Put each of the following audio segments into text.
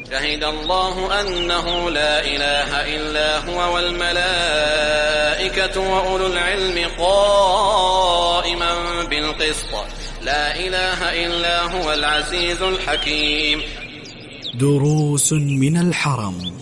شهد الله أنه لا إله إلا هو والملائكة وأولو العلم قائما بالقسط لا إله إلا هو العزيز الحكيم. دروس من الحرم.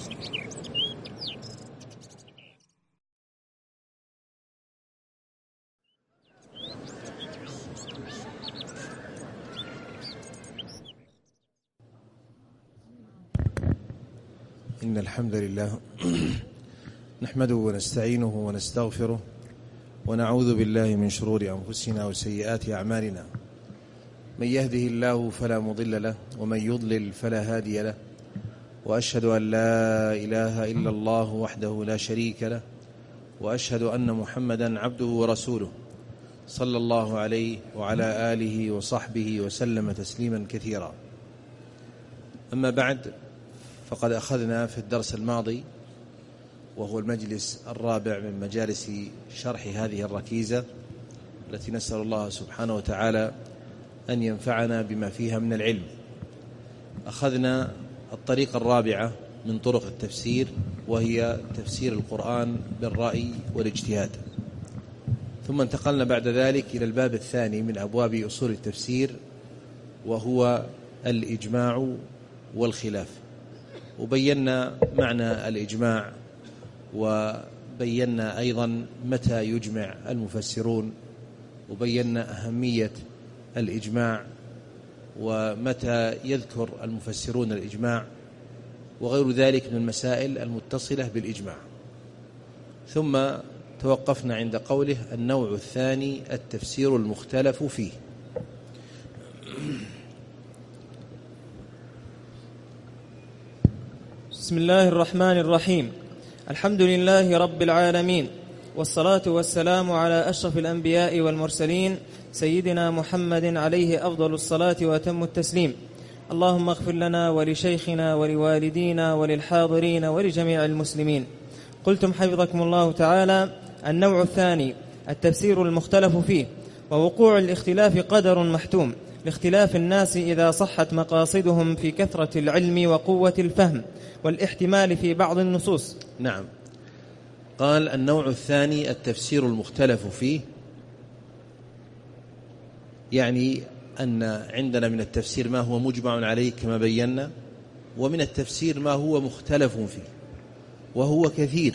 إن الحمد لله نحمده ونستعينه ونستغفره ونعوذ بالله من شرور أنفسنا وسيئات أعمالنا. من يهده الله فلا مضل له ومن يضلل فلا هادي له، وأشهد أن لا إله إلا الله وحده لا شريك له، وأشهد أن محمدا عبده ورسوله صلى الله عليه وعلى آله وصحبه وسلم تسليما كثيرا. أما بعد، فقد أخذنا في الدرس الماضي، وهو المجلس الرابع من مجالس شرح هذه الركيزة التي نسأل الله سبحانه وتعالى أن ينفعنا بما فيها من العلم، أخذنا الطريقة الرابعة من طرق التفسير، وهي تفسير القرآن بالرأي والاجتهاد. ثم انتقلنا بعد ذلك إلى الباب الثاني من أبواب أصول التفسير، وهو الإجماع والخلاف، وبينا معنى الإجماع، وبينا أيضا متى يجمع المفسرون، وبينا أهمية الإجماع ومتى يذكر المفسرون الإجماع، وغير ذلك من المسائل المتصلة بالإجماع. ثم توقفنا عند قوله: النوع الثاني التفسير المختلف فيه. بسم الله الرحمن الرحيم. الحمد لله رب العالمين، والصلاة والسلام على أشرف الأنبياء والمرسلين سيدنا محمد عليه أفضل الصلاة وأتم التسليم. اللهم اغفر لنا ولشيخنا ولوالدينا وللحاضرين ولجميع المسلمين. قلتم حفظكم الله تعالى: النوع الثاني التفسير المختلف فيه. ووقوع الاختلاف قدر محتوم لاختلاف الناس إذا صحت مقاصدهم في كثرة العلم وقوة الفهم والاحتمال في بعض النصوص. نعم، قال: النوع الثاني التفسير المختلف فيه، يعني أن عندنا من التفسير ما هو مجمع عليه كما بينا، ومن التفسير ما هو مختلف فيه، وهو كثير.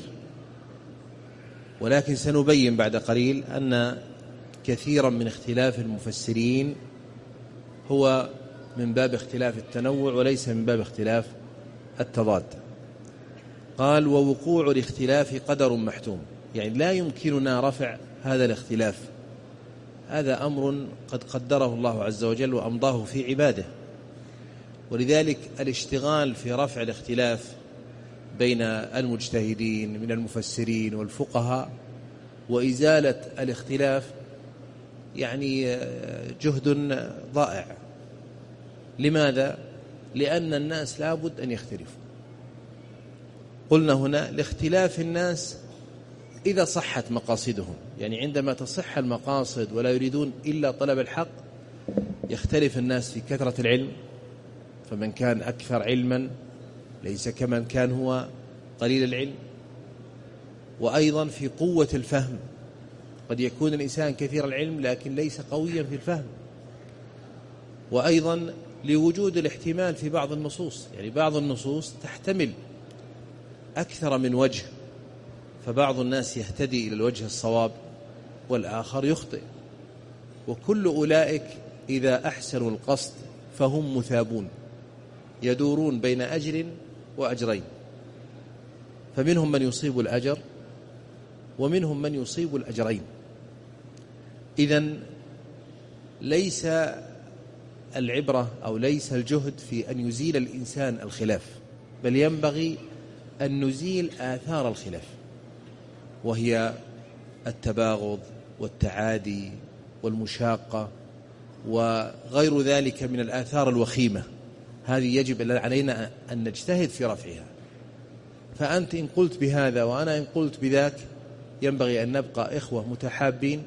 ولكن سنبين بعد قليل أن كثيرا من اختلاف المفسرين هو من باب اختلاف التنوع وليس من باب اختلاف التضاد. قال: ووقوع الاختلاف قدر محتوم، يعني لا يمكننا رفع هذا الاختلاف، هذا أمر قد قدره الله عز وجل وأمضاه في عباده. ولذلك الاشتغال في رفع الاختلاف بين المجتهدين من المفسرين والفقهاء وإزالة الاختلاف يعني جهد ضائع. لماذا؟ لأن الناس لابد أن يختلفوا. قلنا هنا لاختلاف الناس إذا صحت مقاصدهم، يعني عندما تصح المقاصد ولا يريدون إلا طلب الحق يختلف الناس في كثرة العلم، فمن كان أكثر علما ليس كمن كان هو قليل العلم، وأيضا في قوة الفهم، قد يكون الإنسان كثير العلم لكن ليس قويا في الفهم، وأيضا لوجود الاحتمال في بعض النصوص، يعني بعض النصوص تحتمل أكثر من وجه، فبعض الناس يهتدي إلى الوجه الصواب والآخر يخطئ، وكل أولئك إذا أحسنوا القصد فهم مثابون، يدورون بين أجر وأجرين، فمنهم من يصيب الأجر ومنهم من يصيب الأجرين. إذن ليس العبرة أو ليس الجهد في أن يزيل الإنسان الخلاف، بل ينبغي أن نزيل آثار الخلاف، وهي التباغض والتعادي والمشاقة وغير ذلك من الآثار الوخيمة. هذه يجب علينا أن نجتهد في رفعها. فأنت إن قلت بهذا وأنا إن قلت بذاك، ينبغي أن نبقى إخوة متحابين،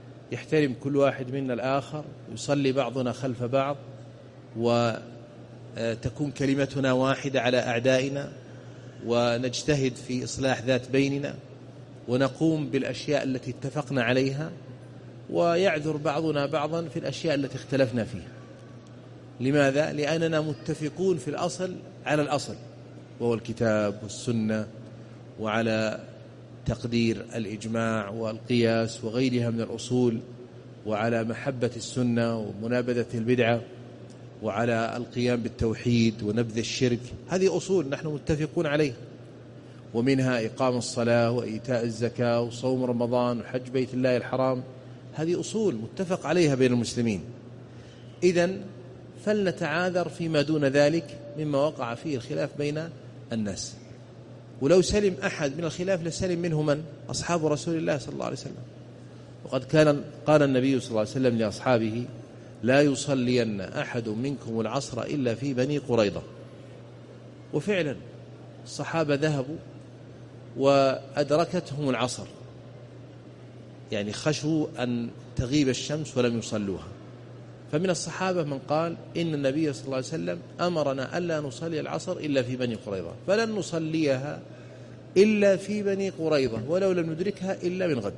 يحترم كل واحد منا الآخر، يصلي بعضنا خلف بعض، تكون كلمتنا واحدة على أعدائنا، ونجتهد في إصلاح ذات بيننا، ونقوم بالأشياء التي اتفقنا عليها، ويعذر بعضنا بعضا في الأشياء التي اختلفنا فيها. لماذا؟ لأننا متفقون في الأصل على الأصل، وهو الكتاب والسنة، وعلى تقدير الإجماع والقياس وغيرها من الأصول، وعلى محبة السنة ومنابذة البدعة، وعلى القيام بالتوحيد ونبذ الشرك. هذه أصول نحن متفقون عليها، ومنها إقام الصلاة وإيتاء الزكاة وصوم رمضان وحج بيت الله الحرام. هذه أصول متفق عليها بين المسلمين. إذن فلنتعاذر فيما دون ذلك مما وقع فيه الخلاف بين الناس. ولو سلم أحد من الخلاف لسلم منه من؟ أصحاب رسول الله صلى الله عليه وسلم. وقد قال النبي صلى الله عليه وسلم لأصحابه: لا يصلين أحد منكم العصر إلا في بني قريظة. وفعلا الصحابة ذهبوا وأدركتهم العصر، يعني خشوا أن تغيب الشمس ولم يصلوها. فمن الصحابة من قال إن النبي صلى الله عليه وسلم أمرنا ألا نصلي العصر إلا في بني قريظة، فلن نصليها إلا في بني قريظة ولو لم ندركها إلا من غد.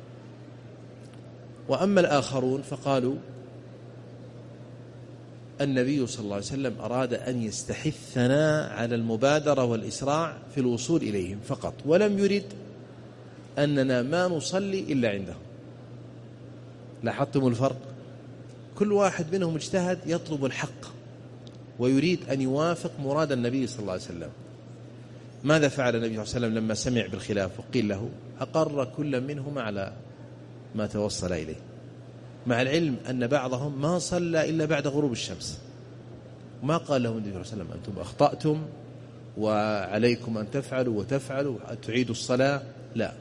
وأما الآخرون فقالوا النبي صلى الله عليه وسلم أراد أن يستحثنا على المبادرة والإسراع في الوصول إليهم فقط، ولم يرد أننا ما نصلي إلا عنده. لاحظتم الفرق؟ كل واحد منهم اجتهد يطلب الحق ويريد أن يوافق مراد النبي صلى الله عليه وسلم. ماذا فعل النبي صلى الله عليه وسلم لما سمع بالخلاف وقيل له؟ أقر كل منهما على ما توصل إليه، مع العلم أن بعضهم ما صلى إلا بعد غروب الشمس. ما قال لهم النبي صلى الله عليه وسلم أنتم أخطأتم وعليكم أن تفعلوا وتفعلوا تعيدوا الصلاة، لا،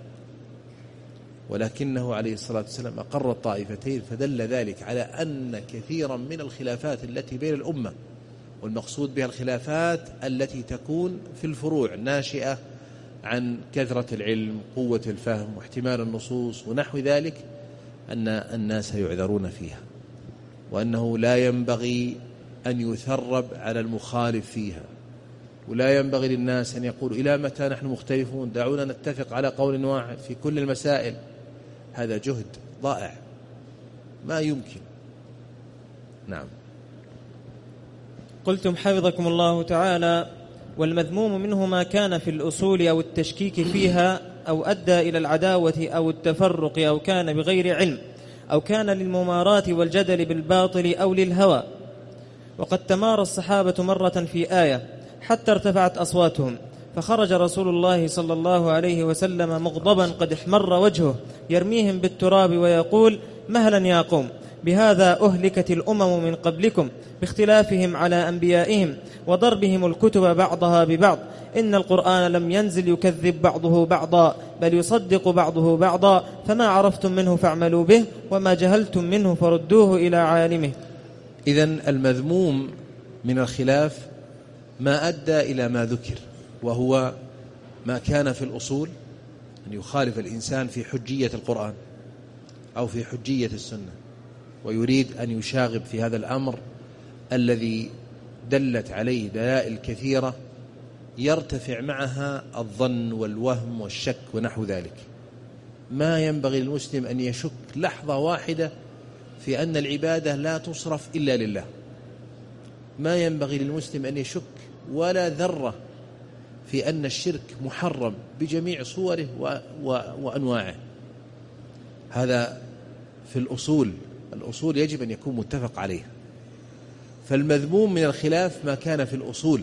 ولكنه عليه الصلاة والسلام أقر الطائفتين. فدل ذلك على أن كثيرا من الخلافات التي بين الأمة، والمقصود بها الخلافات التي تكون في الفروع ناشئة عن كثرة العلم، قوة الفهم، واحتمال النصوص ونحو ذلك، أن الناس يعذرون فيها، وأنه لا ينبغي أن يثرب على المخالف فيها، ولا ينبغي للناس أن يقولوا إلى متى نحن مختلفون، دعونا نتفق على قول واحد في كل المسائل. هذا جهد ضائع ما يمكن. نعم. قلتم حفظكم الله تعالى: والمذموم منه ما كان في الأصول أو التشكيك فيها أو أدى إلى العداوة أو التفرق أو كان بغير علم أو كان للمماراة والجدل بالباطل أو للهوى. وقد تمارى الصحابة مرة في آية حتى ارتفعت أصواتهم، فخرج رسول الله صلى الله عليه وسلم مغضبا قد احمر وجهه يرميهم بالتراب ويقول: مهلا يا قوم، بهذا أهلكت الأمم من قبلكم باختلافهم على أنبيائهم وضربهم الكتب بعضها ببعض، إن القرآن لم ينزل يكذب بعضه بعضا بل يصدق بعضه بعضا، فما عرفتم منه فاعملوا به وما جهلتم منه فردوه إلى عالمه. إذن المذموم من الخلاف ما أدى إلى ما ذكر، وهو ما كان في الأصول، أن يخالف الإنسان في حجية القرآن أو في حجية السنة، ويريد أن يشاغب في هذا الأمر الذي دلت عليه دلائل كثيرة يرتفع معها الظن والوهم والشك ونحو ذلك. ما ينبغي للمسلم أن يشك لحظة واحدة في أن العبادة لا تصرف إلا لله. ما ينبغي للمسلم أن يشك ولا ذرة في أن الشرك محرم بجميع صوره وأنواعه. هذا في الأصول يجب أن يكون متفق عليه. فالمذموم من الخلاف ما كان في الأصول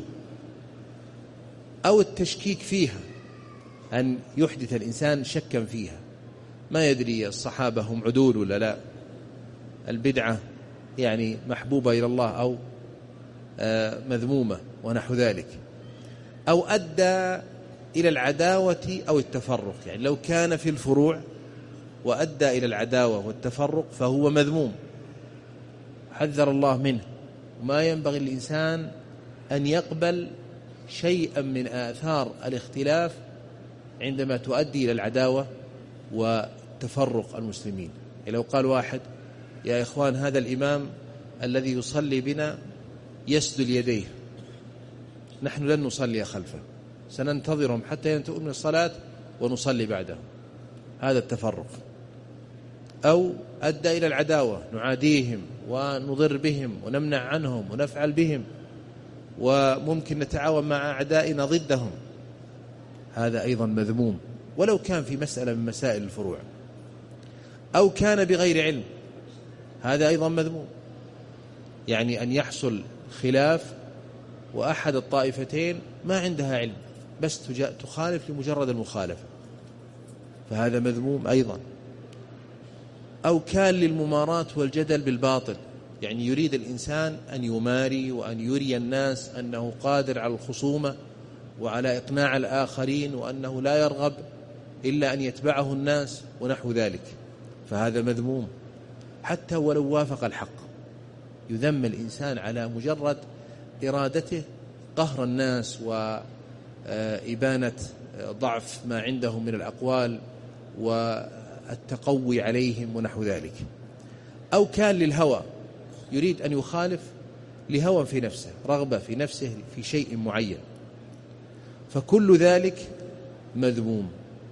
أو التشكيك فيها، أن يحدث الإنسان شكا فيها، ما يدري الصحابة هم عدول ولا لا، البدعة يعني محبوبة إلى الله أو مذمومة ونحو ذلك، أو أدى إلى العداوة أو التفرق. يعني لو كان في الفروع وأدى إلى العداوة والتفرق فهو مذموم، حذر الله منه. وما ينبغي للإنسان أن يقبل شيئا من آثار الاختلاف عندما تؤدي إلى العداوة وتفرق المسلمين. لو قال واحد: يا إخوان، هذا الإمام الذي يصلي بنا يسدل يديه نحن لن نصلي خلفه، سننتظرهم حتى ينتهوا من الصلاة ونصلي بعدهم. هذا التفرق. أو أدى إلى العداوة، نعاديهم ونضر بهم ونمنع عنهم ونفعل بهم، وممكن نتعاون مع أعدائنا ضدهم. هذا أيضا مذموم، ولو كان في مسألة من مسائل الفروع. أو كان بغير علم، هذا أيضا مذموم. يعني أن يحصل خلاف وأحد الطائفتين ما عندها علم، بس تخالف لمجرد المخالفة، فهذا مذموم أيضا. أو كان للمماراة والجدل بالباطل، يعني يريد الإنسان أن يماري وأن يري الناس أنه قادر على الخصومة وعلى إقناع الآخرين، وأنه لا يرغب إلا أن يتبعه الناس ونحو ذلك، فهذا مذموم. حتى ولو وافق الحق يذم الإنسان على مجرد إرادته قهر الناس وإبانة ضعف ما عندهم من الأقوال والتقوي عليهم ونحو ذلك. أو كان للهوى، يريد أن يخالف لهوى في نفسه، رغبة في نفسه في شيء معين، فكل ذلك مذموم.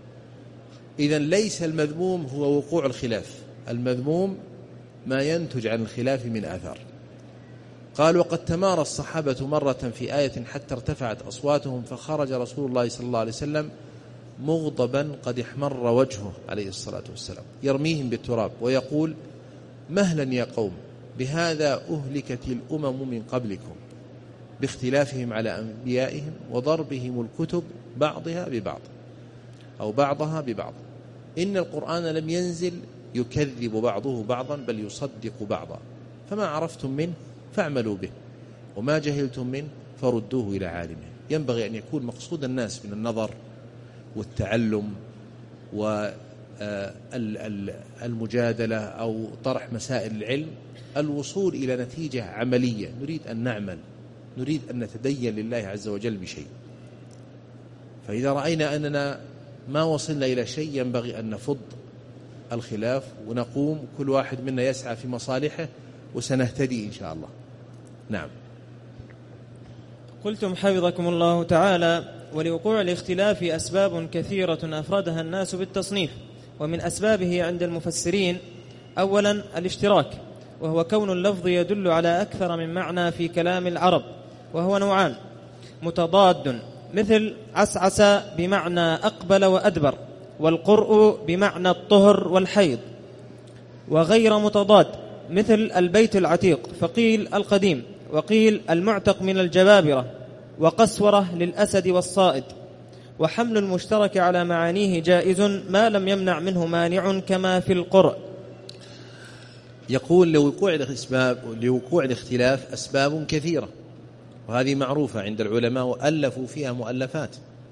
إذن ليس المذموم هو وقوع الخلاف، المذموم ما ينتج عن الخلاف من آثار. قال: وقد تمارى الصحابة مرة في آية حتى ارتفعت أصواتهم، فخرج رسول الله صلى الله عليه وسلم مغضبا قد احمر وجهه عليه الصلاة والسلام، يرميهم بالتراب ويقول: مهلا يا قوم، بهذا أهلكت الأمم من قبلكم باختلافهم على أنبيائهم وضربهم الكتب بعضها ببعض أو بعضها ببعض، إن القرآن لم ينزل يكذب بعضه بعضا بل يصدق بعضا، فما عرفتم منه فاعملوا به، وما جهلتم منه فردوه إلى عالمه. ينبغي أن يكون مقصود الناس من النظر والتعلم والمجادلة أو طرح مسائل العلم الوصول إلى نتيجة عملية، نريد أن نعمل، نريد أن نتدين لله عز وجل بشيء. فإذا رأينا أننا ما وصلنا إلى شيء ينبغي أن نفض الخلاف ونقوم كل واحد منا يسعى في مصالحه، وسنهتدي إن شاء الله. نعم. قلتم حفظكم الله تعالى: ولوقوع الاختلاف أسباب كثيرة أفردها الناس بالتصنيف، ومن أسبابه عند المفسرين: أولا الاشتراك، وهو كون اللفظ يدل على أكثر من معنى في كلام العرب، وهو نوعان: متضاد مثل عسعس بمعنى أقبل وأدبر، والقرء بمعنى الطهر والحيض، وغير متضاد مثل البيت العتيق، فقيل القديم، وقيل المعتق من الجبابرة، وقسورة للأسد والصائد. وحمل المشترك على معانيه جائز ما لم يمنع منه مانع، كما في القرء. يقول: لوقوع الاختلاف أسباب كثيرة، وهذه معروفة عند العلماء، وألفوا فيها مؤلفات،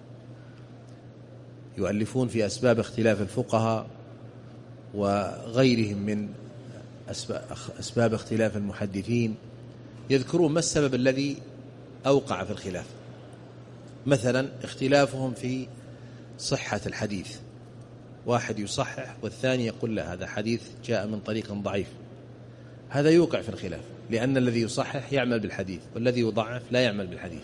يؤلفون في أسباب اختلاف الفقهاء وغيرهم من أسباب اختلاف المحدثين، يذكرون ما السبب الذي أوقع في الخلاف. مثلا اختلافهم في صحة الحديث، واحد يصحح والثاني يقول لا، هذا حديث جاء من طريق ضعيف، هذا يوقع في الخلاف، لأن الذي يصحح يعمل بالحديث والذي يضعف لا يعمل بالحديث.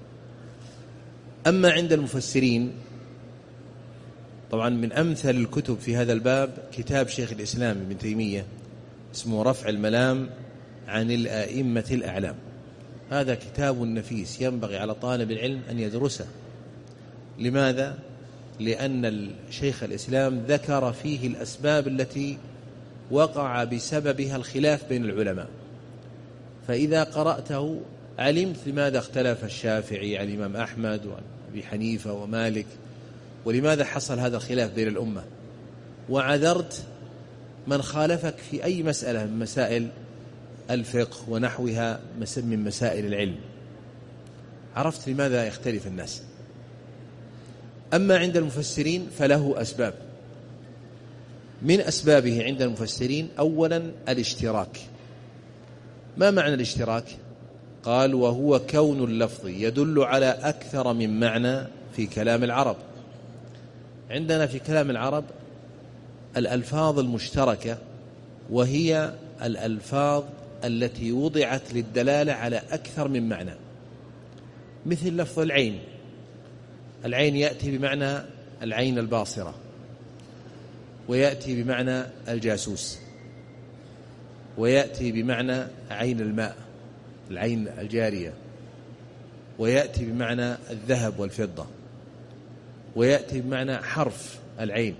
أما عند المفسرين، طبعا من أمثل الكتب في هذا الباب كتاب شيخ الإسلام ابن تيمية اسمه رفع الملام عن الأئمة الأعلام. هذا كتاب نفيس ينبغي على طالب العلم أن يدرسه. لماذا؟ لأن شيخ الإسلام ذكر فيه الأسباب التي وقع بسببها الخلاف بين العلماء، فإذا قرأته علمت لماذا اختلف الشافعي عن الإمام أحمد وأبي حنيفة ومالك، ولماذا حصل هذا الخلاف بين الأمة، وعذرت من خالفك في أي مسألة من مسائل الفقه ونحوها من مسائل العلم، عرفت لماذا يختلف الناس. أما عند المفسرين فله أسباب، من أسبابه عند المفسرين أولا الاشتراك. ما معنى الاشتراك؟ قال: وهو كون اللفظ يدل على أكثر من معنى في كلام العرب. عندنا في كلام العرب الألفاظ المشتركة، وهي الألفاظ التي وضعت للدلالة على أكثر من معنى. مثل لفظ العين. العين يأتي بمعنى العين الباصرة، ويأتي بمعنى الجاسوس، ويأتي بمعنى عين الماء، العين الجارية، ويأتي بمعنى الذهب والفضة، ويأتي بمعنى حرف العين.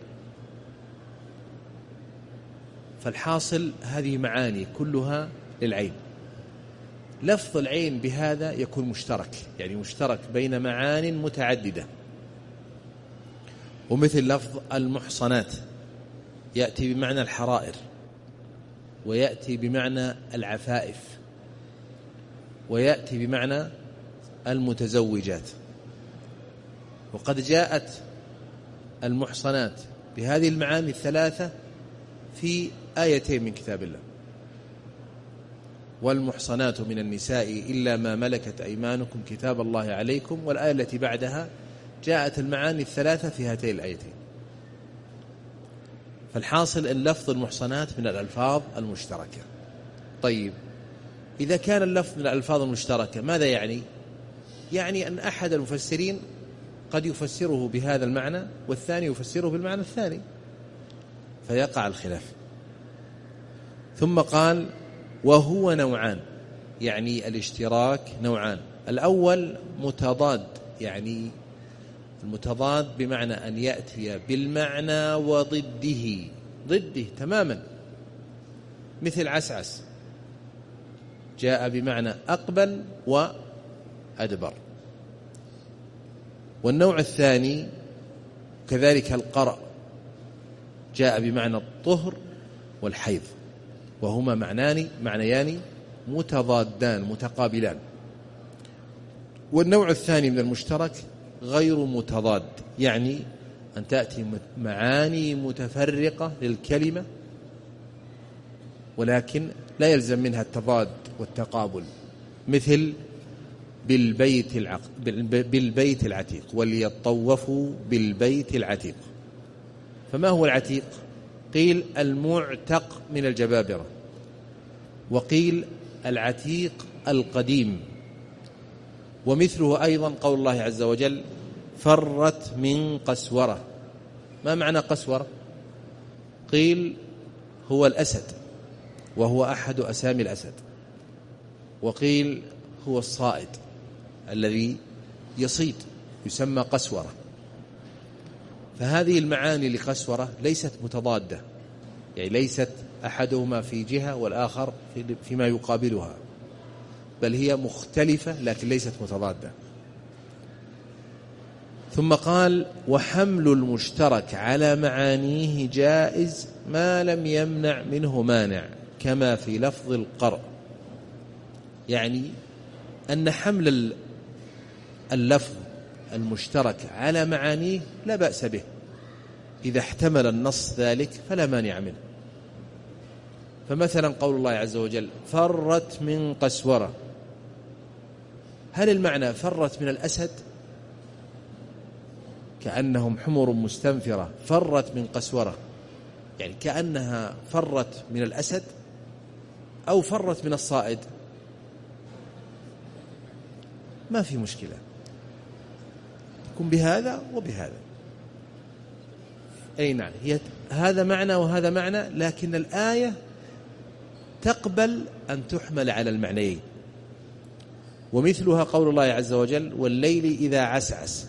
فالحاصل هذه معاني كلها للعين. لفظ العين بهذا يكون مشترك، يعني مشترك بين معان متعددة. ومثل لفظ المحصنات يأتي بمعنى الحرائر، ويأتي بمعنى العفائف، ويأتي بمعنى المتزوجات. وقد جاءت المحصنات بهذه المعاني الثلاثة في آيتين من كتاب الله: والمحصنات من النساء إلا ما ملكت أيمانكم كتاب الله عليكم. والآية التي بعدها جاءت المعاني الثلاثة في هاتين الآيتين. فالحاصل أن لفظ المحصنات من الألفاظ المشتركة. طيب، إذا كان اللفظ من الألفاظ المشتركة ماذا يعني؟ يعني أن أحد المفسرين قد يفسره بهذا المعنى والثاني يفسره بالمعنى الثاني، فيقع الخلاف. ثم قال: وهو نوعان، يعني الاشتراك نوعان. الأول متضاد، يعني المتضاد بمعنى أن يأتي بالمعنى وضده، ضده تماما، مثل عسعس جاء بمعنى أقبل وأدبر. والنوع الثاني كذلك القرأ جاء بمعنى الطهر والحيض، وهما معنيان متضادان متقابلان. والنوع الثاني من المشترك غير متضاد، يعني أن تأتي معاني متفرقة للكلمة ولكن لا يلزم منها التضاد والتقابل، مثل بالبيت العتيق، وليطوفوا بالبيت العتيق. فما هو العتيق؟ قيل المعتق من الجبابرة، وقيل العتيق القديم. ومثله أيضا قول الله عز وجل: فرت من قسورة. ما معنى قسورة؟ قيل هو الأسد، وهو أحد أسامي الأسد، وقيل هو الصائد الذي يصيد يسمى قسورة. فهذه المعاني لقسورة ليست متضادة، يعني ليست أحدهما في جهة والآخر فيما يقابلها، بل هي مختلفة لكن ليست متضادة. ثم قال: وحمل المشترك على معانيه جائز ما لم يمنع منه مانع، كما في لفظ القرء. يعني أن حمل اللفظ المشترك على معانيه لا بأس به، إذا احتمل النص ذلك فلا مانع منه. فمثلا قول الله عز وجل: فرت من قسورة، هل المعنى فرت من الأسد كأنهم حمر مستنفرة فرت من قسورة، يعني كأنها فرت من الأسد، أو فرت من الصائد؟ ما في مشكلة، تكون بهذا وبهذا. أي نعم، هي هذا معنى وهذا معنى، لكن الآية تقبل أن تحمل على المعنيين. ومثلها قول الله عز وجل: والليل إذا عسعس.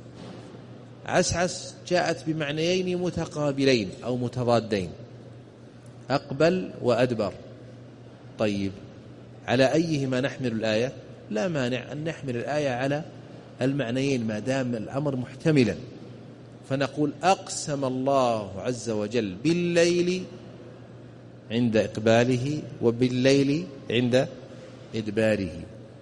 عسعس جاءت بمعنيين متقابلين أو متضادين، أقبل وأدبر. طيب، على أيهما نحمل الآية؟ لا مانع أن نحمل الآية على المعنيين ما دام الأمر محتملا. فنقول: أقسم الله عز وجل بالليل عند إقباله، وبالليل عند إدباره.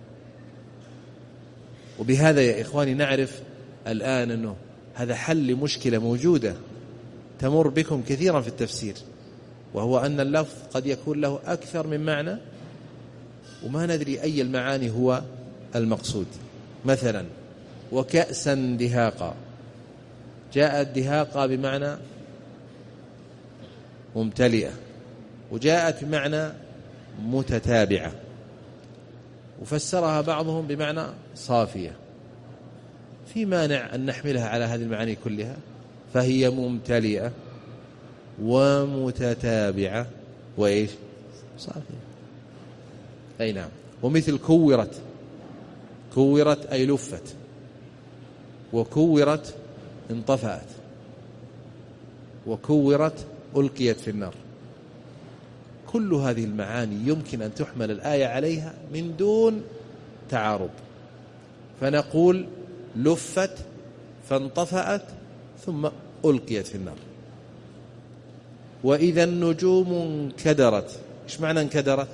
وبهذا يا إخواني نعرف الآن أنه هذا حل لمشكلة موجودة تمر بكم كثيرا في التفسير، وهو أن اللفظ قد يكون له أكثر من معنى وما ندري أي المعاني هو المقصود. مثلا: وكأسا دهاقا، جاءت دهاقا بمعنى ممتلئة، وجاءت بمعنى متتابعة. وفسرها بعضهم بمعنى صافية. في مانع أن نحملها على هذه المعاني كلها؟ فهي ممتلئة ومتتابعة وإيش؟ صافية. أي نعم. ومثل كورت، كورت أي لفت، وكورت انطفأت، وكورت ألقيت في النار. كل هذه المعاني يمكن أن تحمل الآية عليها من دون تعارض، فنقول لفت فانطفأت ثم ألقيت في النار. وإذا النجوم انكدرت، إيش معنى انكدرت؟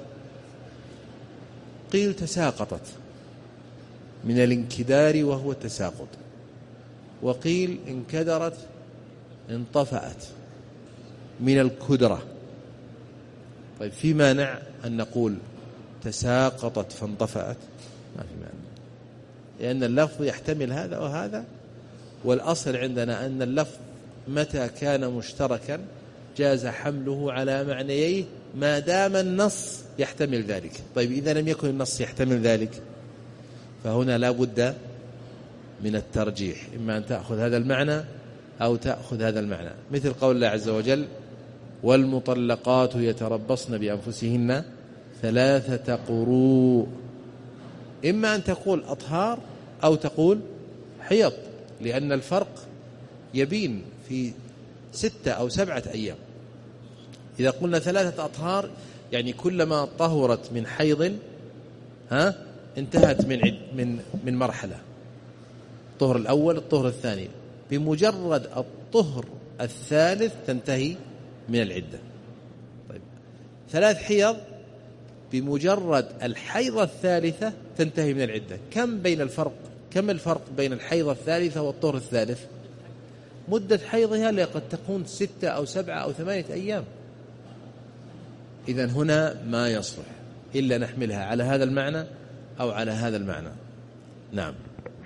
قيل تساقطت من الانكدار وهو التساقط، وقيل انكدرت انطفأت من الكدرة. طيب في مانع أن نقول تساقطت فانطفأت؟ ما في مانع، لأن اللفظ يحتمل هذا وهذا، والأصل عندنا أن اللفظ متى كان مشتركا جاز حمله على معنييه ما دام النص يحتمل ذلك. طيب إذا لم يكن النص يحتمل ذلك فهنا لا بد من الترجيح، إما أن تأخذ هذا المعنى أو تأخذ هذا المعنى، مثل قول الله عز وجل والمطلقات يتربصن بأنفسهن 3 قروء. إما أن تقول أطهار أو تقول حيض، لأن الفرق يبين في 6 أو 7 أيام. إذا قلنا 3 أطهار يعني كلما طهرت من حيض انتهت من مرحلة، الطهر الأول الطهر الثاني، بمجرد الطهر الثالث تنتهي من العدة. طيب 3 حيض بمجرد الحيضة الثالثة تنتهي من العدة. كم الفرق بين الحيضة الثالثة والطهر الثالث؟ مدة حيضها قد تكون 6 أو 7 أو 8 أيام. إذن هنا ما يصلح إلا نحملها على هذا المعنى أو على هذا المعنى. نعم.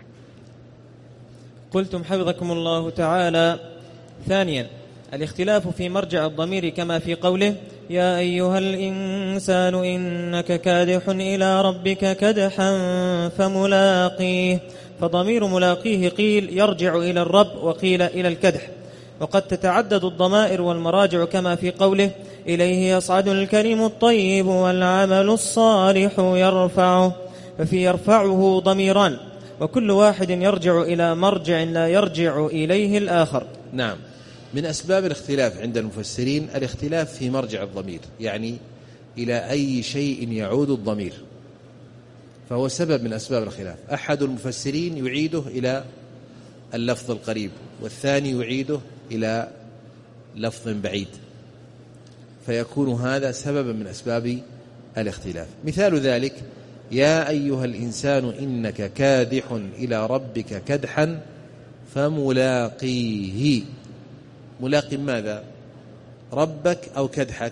قلتم حفظكم الله تعالى: ثانيا الاختلاف في مرجع الضمير كما في قوله يا أيها الإنسان إنك كادح إلى ربك كدحا فملاقيه، فضمير ملاقيه قيل يرجع إلى الرب وقيل إلى الكدح. وقد تتعدد الضمائر والمراجع كما في قوله إليه يصعد الكلم الطيب والعمل الصالح يرفعه، ففي يرفعه ضميران وكل واحد يرجع إلى مرجع لا يرجع إليه الآخر. نعم. من أسباب الاختلاف عند المفسرين الاختلاف في مرجع الضمير، يعني إلى أي شيء يعود الضمير، فهو سبب من أسباب الخلاف. أحد المفسرين يعيده إلى اللفظ القريب، والثاني يعيده إلى لفظ بعيد، فيكون هذا سببا من أسباب الاختلاف. مثال ذلك يا أيها الإنسان إنك كادح إلى ربك كدحا فملاقيه. ملاقي ماذا؟ ربك أو كدحك؟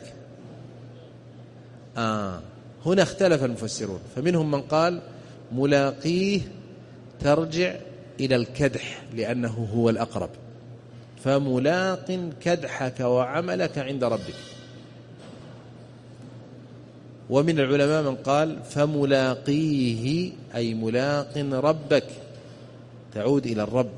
هنا اختلف المفسرون، فمنهم من قال ملاقيه ترجع إلى الكدح لأنه هو الأقرب، فملاق كدحك وعملك عند ربك. ومن العلماء من قال فملاقيه أي ملاق ربك، تعود إلى الرب.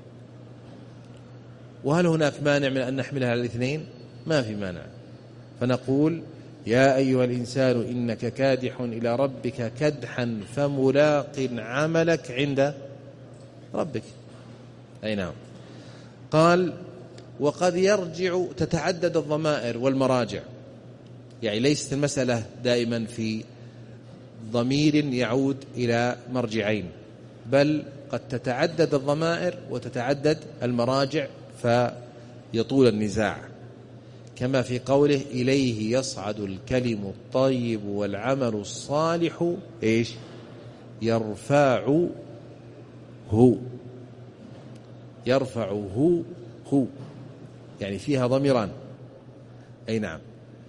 وهل هناك مانع من أن نحملها على الاثنين؟ ما في مانع، فنقول يا أيها الإنسان إنك كادح إلى ربك كدحا فملاق عملك عند ربك. أي نعم. قال وقد يرجع، تتعدد الضمائر والمراجع، يعني ليست المسألة دائما في ضمير يعود إلى مرجعين، بل قد تتعدد الضمائر وتتعدد المراجع فيطول النزاع، كما في قوله إليه يصعد الكلم الطيب والعمل الصالح إيش؟ يرفعه، يرفعه هو، يعني فيها ضميران. أي نعم.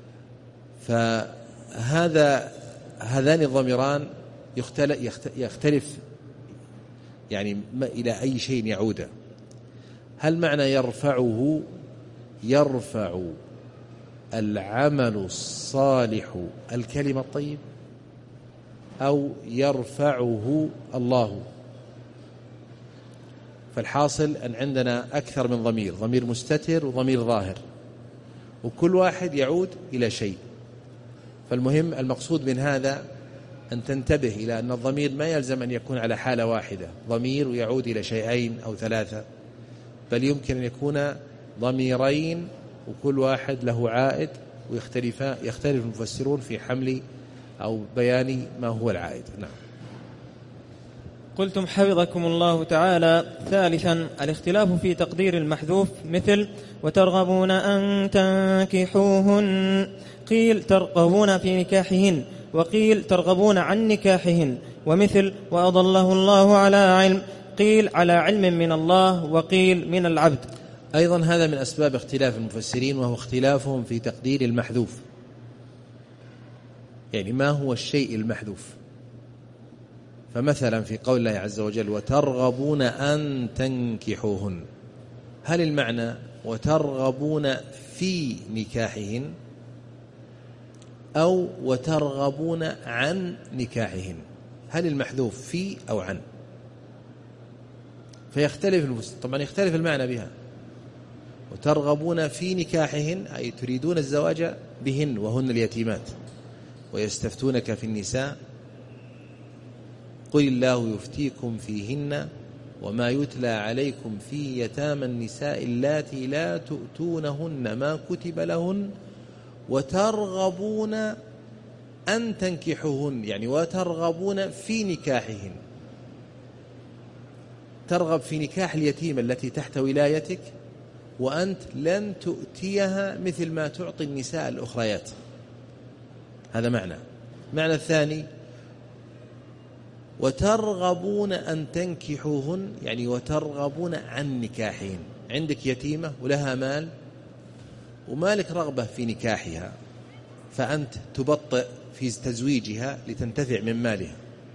فهذان الضميران يختلف يعني إلى أي شيء يعود. هل معنى يرفعه يرفع العمل الصالح الكلمة الطيب، أو يرفعه الله. فالحاصل أن عندنا أكثر من ضمير، ضمير مستتر وضمير ظاهر، وكل واحد يعود إلى شيء. فالمهم المقصود من هذا أن تنتبه إلى أن الضمير ما يلزم أن يكون على حالة واحدة، ضمير يعود إلى شيئين أو ثلاثة، بل يمكن أن يكون ضميرين وكل واحد له عائد، ويختلف المفسرون في حمل أو بيان ما هو العائد. نعم. قلتم حفظكم الله تعالى: ثالثا الاختلاف في تقدير المحذوف، مثل وترغبون أن تنكحوهن، قيل ترغبون في نكاحهن، وقيل ترغبون عن نكاحهن. ومثل وأضله الله على علم، قيل على علم من الله، وقيل من العبد. أيضا هذا من أسباب اختلاف المفسرين، وهو اختلافهم في تقدير المحذوف، يعني ما هو الشيء المحذوف. فمثلا في قول الله عز وجل وترغبون أن تنكحوهن، هل المعنى وترغبون في نكاحهن أو وترغبون عن نكاحهن؟ هل المحذوف في أو عن؟ فيختلف طبعا يختلف المعنى بها. وترغبون في نكاحهن أي تريدون الزواج بهن وهن اليتيمات. ويستفتونك في النساء قل الله يفتيكم فيهن وما يتلى عليكم في يتامى النساء اللاتي لا تؤتونهن ما كتب لهن وترغبون أن تنكحوهن، يعني وترغبون في نكاحهن. ترغب في نكاح اليتيمة التي تحت ولايتك، وأنت لن تؤتيها مثل ما تعطي النساء الأخريات. هذا معنى الثاني وترغبون أن تنكحوهن، يعني وترغبون عن نكاحهن. عندك يتيمة ولها مال ومالك رغبة في نكاحها، فأنت تبطئ في تزويجها لتنتفع من مالها.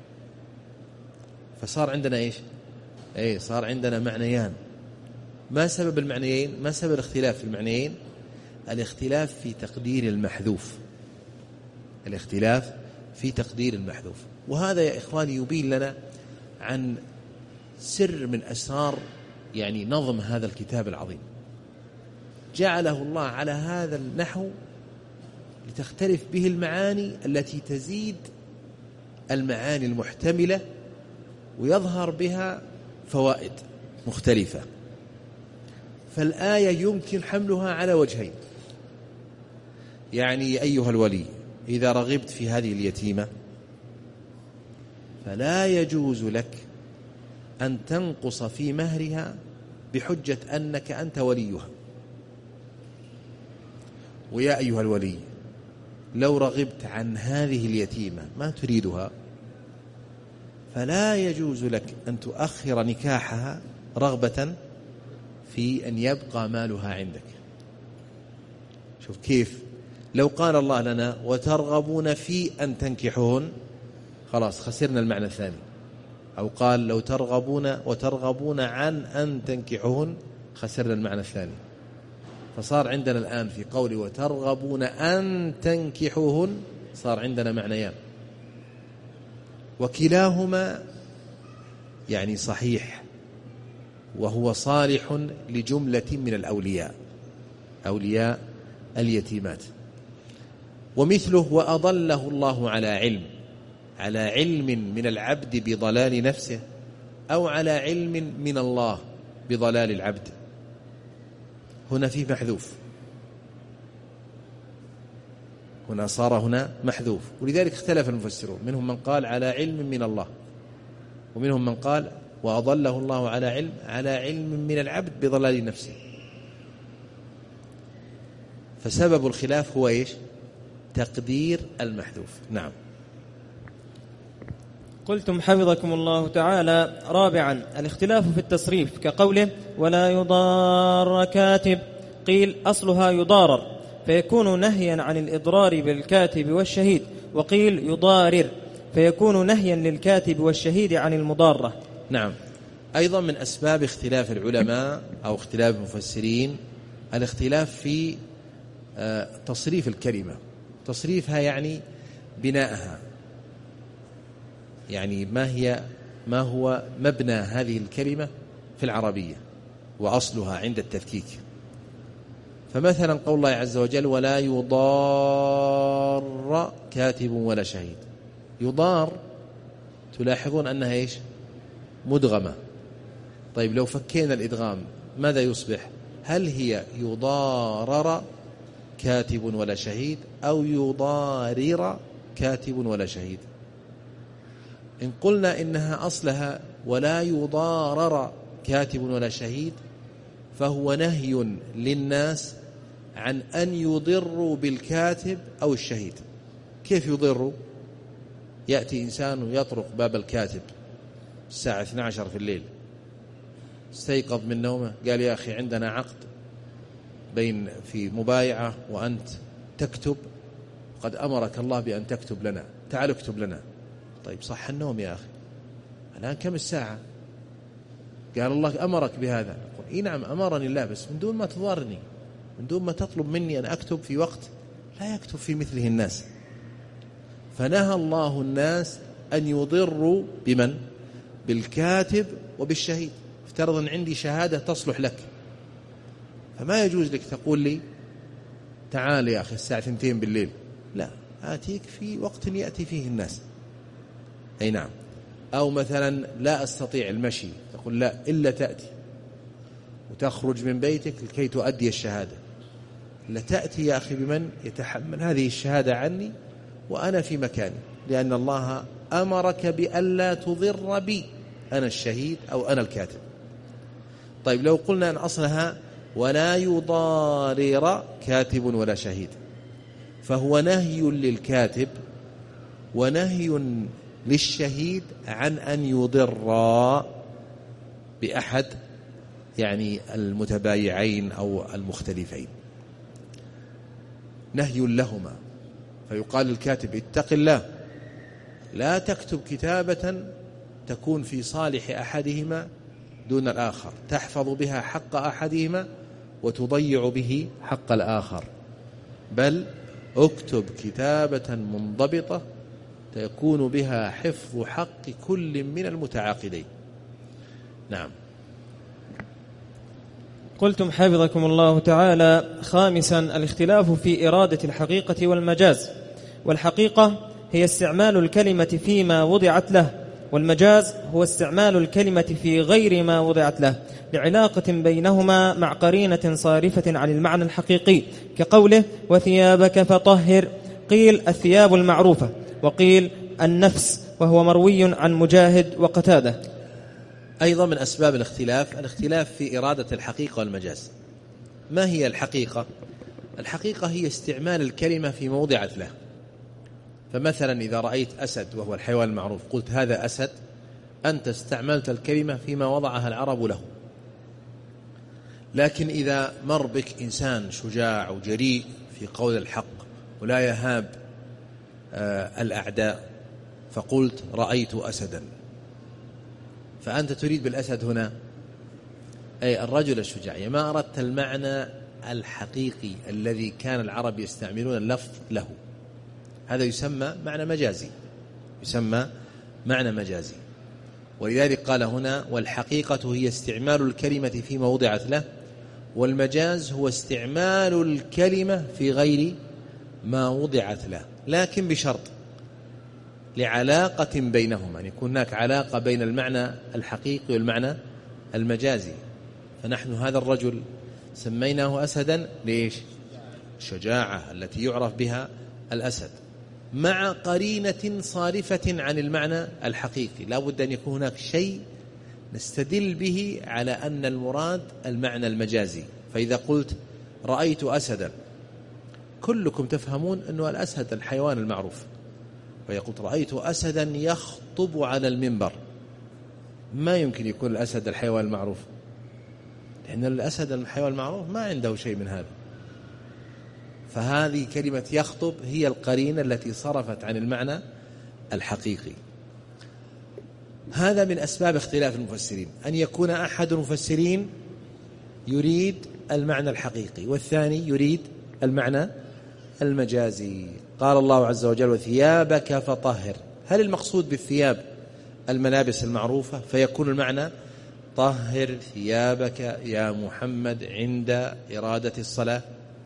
فصار عندنا إيش؟ صار عندنا معنيان. ما سبب المعنيين؟ ما سبب الاختلاف في المعنيين؟ الاختلاف في تقدير المحذوف. الاختلاف في تقدير المحذوف. وهذا يا إخواني يبين لنا عن سر من أسرار يعني نظم هذا الكتاب العظيم. جعله الله على هذا النحو لتختلف به المعاني التي تزيد المعاني المحتملة، ويظهر بها فوائد مختلفة. فالآية يمكن حملها على وجهين. يعني أيها الولي إذا رغبت في هذه اليتيمة فلا يجوز لك أن تنقص في مهرها بحجة أنك أنت وليها. ويا أيها الولي لو رغبت عن هذه اليتيمة ما تريدها فلا يجوز لك أن تؤخر نكاحها رغبة في أن يبقى مالها عندك. شوف كيف، لو قال الله لنا وترغبون في أن تنكحوهن خلاص خسرنا المعنى الثاني، أو قال لو ترغبون وترغبون عن أن تنكحوهن خسرنا المعنى الثاني. فصار عندنا الآن في قول وترغبون أن تنكحوهن صار عندنا معنيان، وكلاهما يعني صحيح، وهو صالح لجملة من الأولياء، أولياء اليتيمات. ومثله وأضله الله على علم، على علم من العبد بضلال نفسه، أو على علم من الله بضلال العبد. هنا فيه محذوف، هنا صار هنا محذوف. ولذلك اختلف المفسرون، منهم من قال على علم من الله، ومنهم من قال وأضله الله على علم من العبد بضلال نفسه. فسبب الخلاف هو إيش؟ تقدير المحذوف. نعم. قلتم حفظكم الله تعالى: رابعا الاختلاف في التصريف، كقوله ولا يضار كاتب، قيل أصلها يضارر فيكون نهيا عن الإضرار بالكاتب والشهيد، وقيل يضارر فيكون نهيا للكاتب والشهيد عن المضارة. نعم. أيضا من أسباب اختلاف العلماء أو اختلاف المفسرين الاختلاف في تصريف الكلمة، تصريفها يعني بناءها. يعني ما هو مبنى هذه الكلمة في العربية وأصلها عند التفكيك. فمثلا قول الله عز وجل ولا يضار كاتب ولا شهيد. يضار تلاحظون أنها إيش؟ مدغمة. طيب لو فكينا الإدغام ماذا يصبح؟ هل هي يضارر كاتب ولا شهيد أو يضارر كاتب ولا شهيد؟ إن قلنا إنها أصلها ولا يضارر كاتب ولا شهيد فهو نهي للناس عن أن يضروا بالكاتب أو الشهيد. كيف يضروا؟ يأتي إنسان يطرق باب الكاتب الساعة 12 في الليل، استيقظ من نومه قال يا أخي عندنا عقد في مبايعة وأنت تكتب، قد أمرك الله بأن تكتب لنا، تعال اكتب لنا. طيب صح النوم يا أخي، الآن كم الساعة؟ قال الله أمرك بهذا. نقول إيه نعم أمرني الله، بس من دون ما تضارني، من دون ما تطلب مني أن أكتب في وقت لا يكتب في مثله الناس. فنهى الله الناس أن يضروا بمن؟ بالكاتب وبالشهيد. افترض أن عندي شهادة تصلح لك، فما يجوز لك تقول لي تعال يا أخي الساعة 2 بالليل، لا، آتيك في وقت يأتي فيه الناس. أي نعم. أو مثلا لا أستطيع المشي، تقول لا إلا تأتي وتخرج من بيتك لكي تؤدي الشهادة. لا تأتي يا أخي بمن يتحمل هذه الشهادة عني وأنا في مكاني، لأن الله أمرك بألا تضر بي أنا الشهيد أو أنا الكاتب. طيب لو قلنا أن أصلها ولا يضارر كاتب ولا شهيد، فهو نهي للكاتب ونهي للشهيد عن أن يضر بأحد يعني المتبايعين أو المختلفين، نهي لهما. فيقال للكاتب اتق الله، لا تكتب كتابة تكون في صالح أحدهما دون الآخر، تحفظ بها حق أحدهما وتضيع به حق الآخر، بل اكتب كتابة منضبطة تكون بها حفظ حق كل من المتعاقدين. نعم. قلتم حفظكم الله تعالى: خامسا الاختلاف في إرادة الحقيقة والمجاز. والحقيقة هي استعمال الكلمة فيما وضعت له، والمجاز هو استعمال الكلمة في غير ما وضعت له، لعلاقة بينهما مع قرينة صارفة عن المعنى الحقيقي، كقوله وثيابك فطهر، قيل الثياب المعروفة، وقيل النفس، وهو مروي عن مجاهد وقتادة. أيضا من أسباب الاختلاف في إرادة الحقيقة والمجاز. ما هي الحقيقة؟ الحقيقة هي استعمال الكلمة في موضعت له. فمثلا إذا رأيت أسد وهو الحيوان المعروف قلت هذا أسد، أنت استعملت الكلمة فيما وضعها العرب له. لكن إذا مر بك إنسان شجاع وجريء في قول الحق ولا يهاب الأعداء فقلت رأيت أسدا، فأنت تريد بالأسد هنا أي الرجل الشجاع، ما أردت المعنى الحقيقي الذي كان العرب يستعملون اللفظ له. هذا يسمى معنى مجازي، يسمى معنى مجازي. ولذلك قال هنا والحقيقة هي استعمال الكلمة فيما وضعت له، والمجاز هو استعمال الكلمة في غير ما وضعت له، لكن بشرط لعلاقة بينهما، أن يكون هناك علاقة بين المعنى الحقيقي والمعنى المجازي. فنحن هذا الرجل سميناه أسدا ليش؟ الشجاعة التي يعرف بها الأسد، مع قرينة صارفة عن المعنى الحقيقي. لا بد أن يكون هناك شيء نستدل به على أن المراد المعنى المجازي. فإذا قلت رأيت أسدا كلكم تفهمون أنه الأسد الحيوان المعروف، فيقول رأيت أسدا يخطب على المنبر، ما يمكن يكون الأسد الحيوان المعروف، لأن الأسد الحيوان المعروف ما عنده شيء من هذا. فهذه كلمة يخطب هي القرينة التي صرفت عن المعنى الحقيقي. هذا من أسباب اختلاف المفسرين، أن يكون أحد المفسرين يريد المعنى الحقيقي والثاني يريد المعنى المجازي. قال الله عز وجل وثيابك فطهر، هل المقصود بالثياب الملابس المعروفة فيكون المعنى طهر ثيابك يا محمد عند إرادة الصلاة،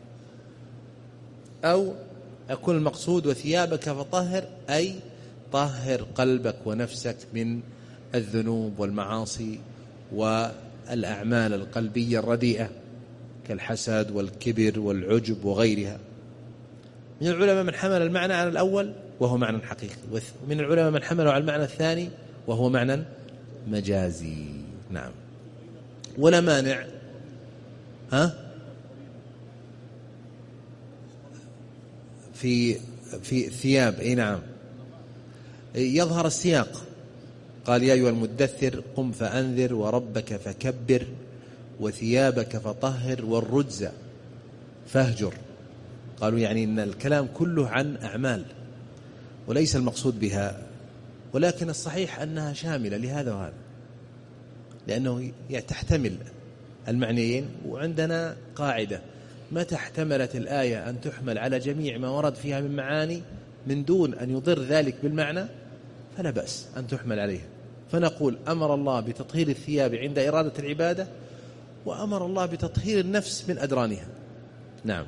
أو يكون المقصود وثيابك فطهر أي طهر قلبك ونفسك من الذنوب والمعاصي والأعمال القلبية الرديئة كالحسد والكبر والعجب وغيرها. من العلماء من حمل المعنى على الأول وهو معنى حقيقي، ومن العلماء من حمله على المعنى الثاني وهو معنى مجازي. نعم. ولا مانع في الثياب. اي نعم، يظهر السياق. قال يا أيها المدثر قم فأنذر وربك فكبر وثيابك فطهر والرجز فاهجر. قالوا يعني إن الكلام كله عن أعمال وليس المقصود بها، ولكن الصحيح أنها شاملة لهذا وهذا، لأنه تحتمل المعنيين. وعندنا قاعدة: متى احتملت الآية أن تحمل على جميع ما ورد فيها من معاني من دون أن يضر ذلك بالمعنى فلا بأس أن تحمل عليها. فنقول أمر الله بتطهير الثياب عند إرادة العبادة، وأمر الله بتطهير النفس من أدرانها. نعم.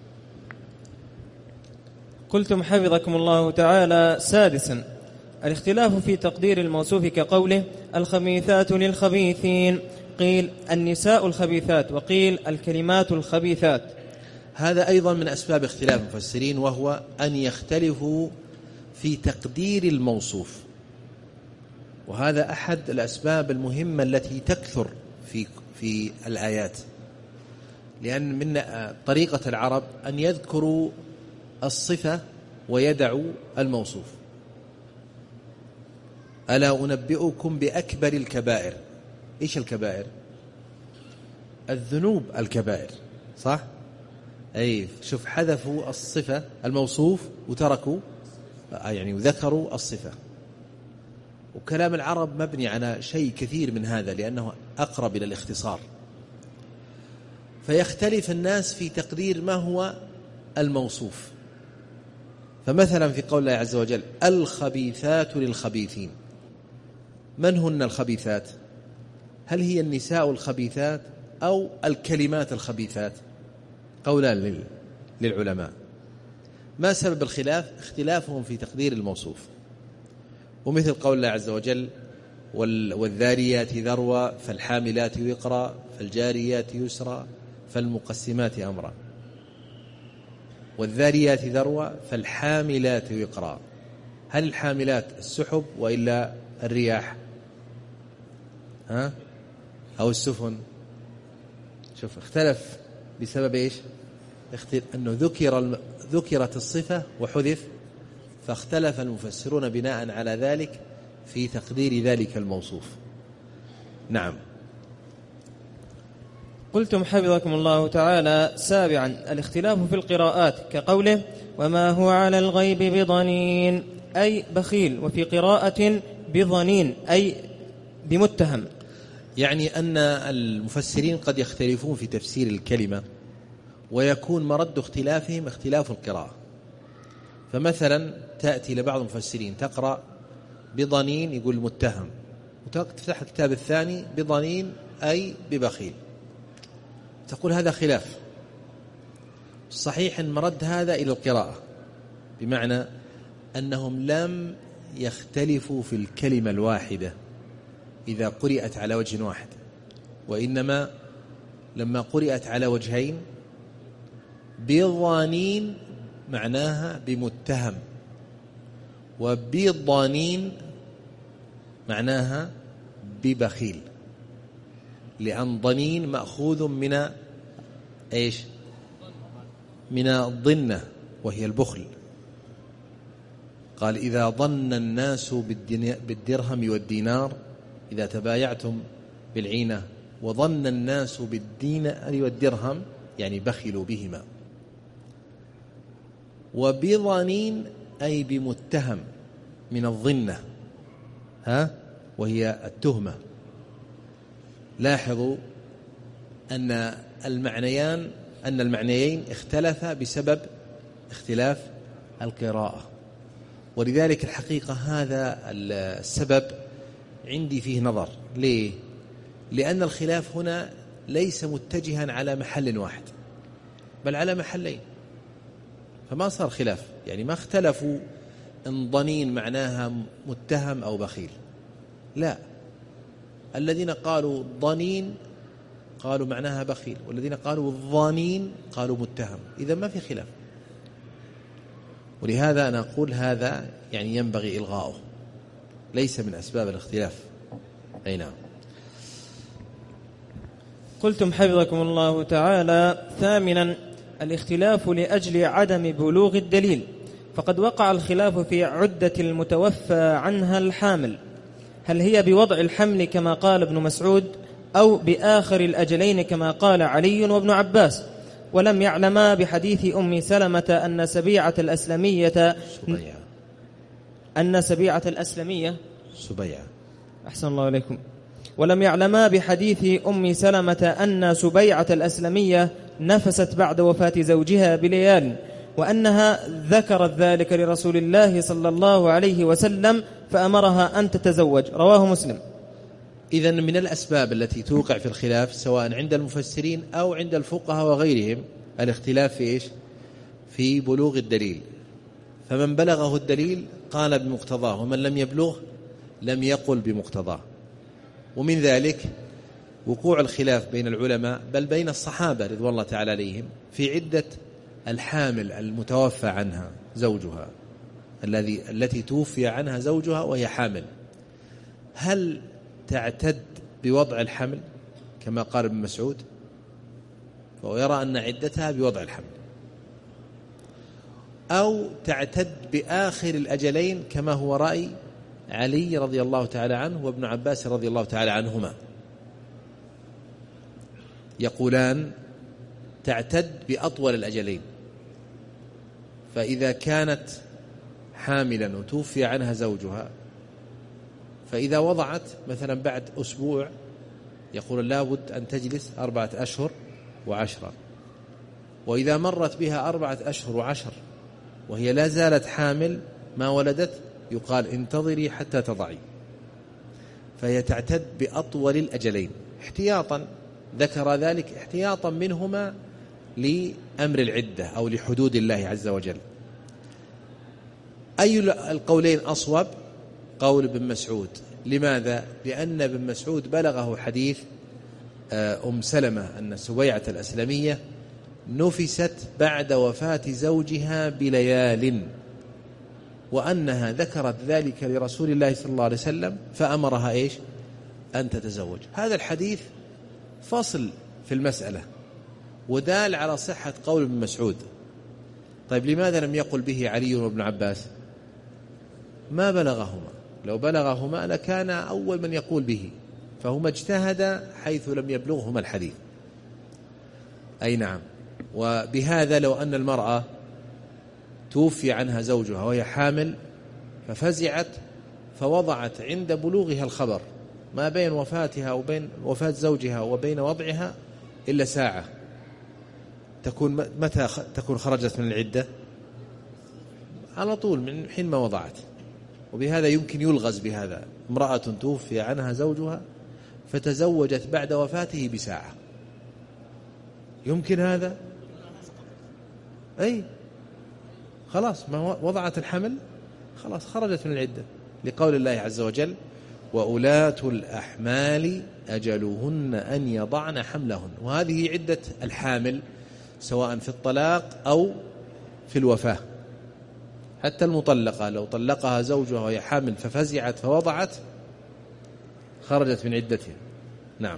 قلتم حفظكم الله تعالى: سادسا، الاختلاف في تقدير الموصوف كقوله الخبيثات للخبيثين، قيل النساء الخبيثات، وقيل الكلمات الخبيثات. هذا أيضا من أسباب اختلاف المفسرين، وهو أن يختلفوا في تقدير الموصوف، وهذا أحد الأسباب المهمة التي تكثر في الآيات، لأن من طريقة العرب أن يذكروا الصفة ويدعوا الموصوف. ألا أنبئكم بأكبر الكبائر. إيش الكبائر؟ الذنوب الكبائر، صح؟ أي شوف، حذفوا الصفة الموصوف وتركوا يعني وذكروا الصفة. وكلام العرب مبني على شيء كثير من هذا لأنه أقرب إلى الاختصار، فيختلف الناس في تقدير ما هو الموصوف. فمثلا في قول الله عز وجل الخبيثات للخبيثين، من هن الخبيثات؟ هل هي النساء الخبيثات أو الكلمات الخبيثات؟ قولان للعلماء. ما سبب الخلاف؟ اختلافهم في تقدير الموصوف. ومثل قول الله عز وجل والذاريات ذروا فالحاملات وقرا فالجاريات يسرا فالمقسمات أمرا. والذاريات ذروا فالحاملات وقرا. هل الحاملات السحب وإلا الرياح أو السفن؟ شوف، اختلف بسبب إيش؟ أنه ذكرت الصفة وحذف، فاختلف المفسرون بناء على ذلك في تقدير ذلك الموصوف. نعم. قلتم حفظكم الله تعالى: سابعا، الاختلاف في القراءات كقوله وما هو على الغيب بضنين أي بخيل، وفي قراءة بضنين أي بمتهم. يعني أن المفسرين قد يختلفون في تفسير الكلمة، ويكون مرد اختلافهم اختلاف القراءة. فمثلا تأتي لبعض المفسرين تقرأ بضنين يقول متهم، وتفتح الكتاب الثاني بضنين أي ببخيل، تقول هذا خلاف. صحيح أن مرد هذا إلى القراءة، بمعنى أنهم لم يختلفوا في الكلمة الواحدة إذا قرأت على وجه واحد، وإنما لما قرأت على وجهين بضانين معناها بمتهم، وبضانين معناها ببخيل، لأن ضنين مأخوذ من إيش؟ من الضنة وهي البخل. قال إذا ظن الناس بالدرهم والدينار، إذا تبايعتم بالعينة وظن الناس بالدينار والدرهم يعني بخلوا بهما. وبضنين أي بمتهم من الظنة وهي التهمة. لاحظوا أن المعنيين اختلفا بسبب اختلاف القراءة، ولذلك الحقيقة هذا السبب عندي فيه نظر. ليه؟ لأن الخلاف هنا ليس متجها على محل واحد بل على محلين، فما صار خلاف، يعني ما اختلفوا إن ضنين معناها متهم أو بخيل، لا، الذين قالوا ضنين قالوا معناها بخيل، والذين قالوا ضانين قالوا متهم، إذا ما في خلاف. ولهذا أنا أقول هذا يعني ينبغي إلغاؤه، ليس من أسباب الاختلاف. أي نعم. قلتم حفظكم الله تعالى: ثامنا، الاختلاف لأجل عدم بلوغ الدليل، فقد وقع الخلاف في عدة المتوفى عنها الحامل، هل هي بوضع الحمل كما قال ابن مسعود أو بآخر الأجلين كما قال علي وابن عباس، ولم يعلما بحديث أم سلمة أن سبيعة الأسلمية سبيعة أحسن الله عليكم، ولم يعلما بحديث أم سلمة أن سبيعة الأسلمية نفست بعد وفاة زوجها بليال، وأنها ذكرت ذلك لرسول الله صلى الله عليه وسلم فأمرها أن تتزوج. رواه مسلم. إذن من الأسباب التي توقع في الخلاف سواء عند المفسرين أو عند الفقهاء وغيرهم الاختلاف في إيش؟ في بلوغ الدليل، فمن بلغه الدليل قال بمقتضاه، ومن لم يبلغ لم يقل بمقتضاه. ومن ذلك وقوع الخلاف بين العلماء بل بين الصحابة رضوان الله تعالى عليهم في عدة الحامل المتوفى عنها زوجها، التي توفي عنها زوجها وهي حامل، هل تعتد بوضع الحمل كما قال ابن مسعود، فهو يرى أن عدتها بوضع الحمل، أو تعتد بآخر الأجلين كما هو رأي علي رضي الله تعالى عنه وابن عباس رضي الله تعالى عنهما، يقولان تعتد بأطول الأجلين، فإذا كانت حاملا وتوفي عنها زوجها فإذا وضعت مثلا بعد أسبوع يقول لابد أن تجلس 4 أشهر و10، وإذا مرت بها 4 أشهر و10 وهي لا زالت حامل ما ولدت يقال انتظري حتى تضعي، فهي تعتد بأطول الأجلين احتياطا، ذكر ذلك احتياطا منهما لأمر العدة أو لحدود الله عز وجل. أي القولين أصوب؟ قول ابن مسعود. لماذا؟ لأن ابن مسعود بلغه حديث أم سلمة أن سبيعة الأسلمية نفست بعد وفاة زوجها بليال، وأنها ذكرت ذلك لرسول الله صلى الله عليه وسلم فأمرها إيش؟ أن تتزوج. هذا الحديث فصل في المسألة ودال على صحة قول ابن مسعود. طيب لماذا لم يقل به علي وابن عباس؟ ما بلغهما، لو بلغهما لكان أول من يقول به، فهما اجتهد حيث لم يبلغهما الحديث. أي نعم. وبهذا لو أن المرأة توفي عنها زوجها وهي حامل ففزعت فوضعت عند بلوغها الخبر، ما بين وفاتها وبين وفاة زوجها وبين وضعها إلا ساعة، تكون متى تكون خرجت من العدة؟ على طول من حين ما وضعت. وبهذا يمكن يلغز بهذا، امرأة توفي عنها زوجها فتزوجت بعد وفاته بساعة، يمكن هذا؟ أي خلاص ما وضعت الحمل خلاص خرجت من العدة، لقول الله عز وجل وأولاة الأحمال أجلهن أن يضعن حملهن. وهذه عدة الحامل سواء في الطلاق أو في الوفاة. حتى المطلقة لو طلقها زوجها وهي حامل ففزعت فوضعت خرجت من عدتها. نعم.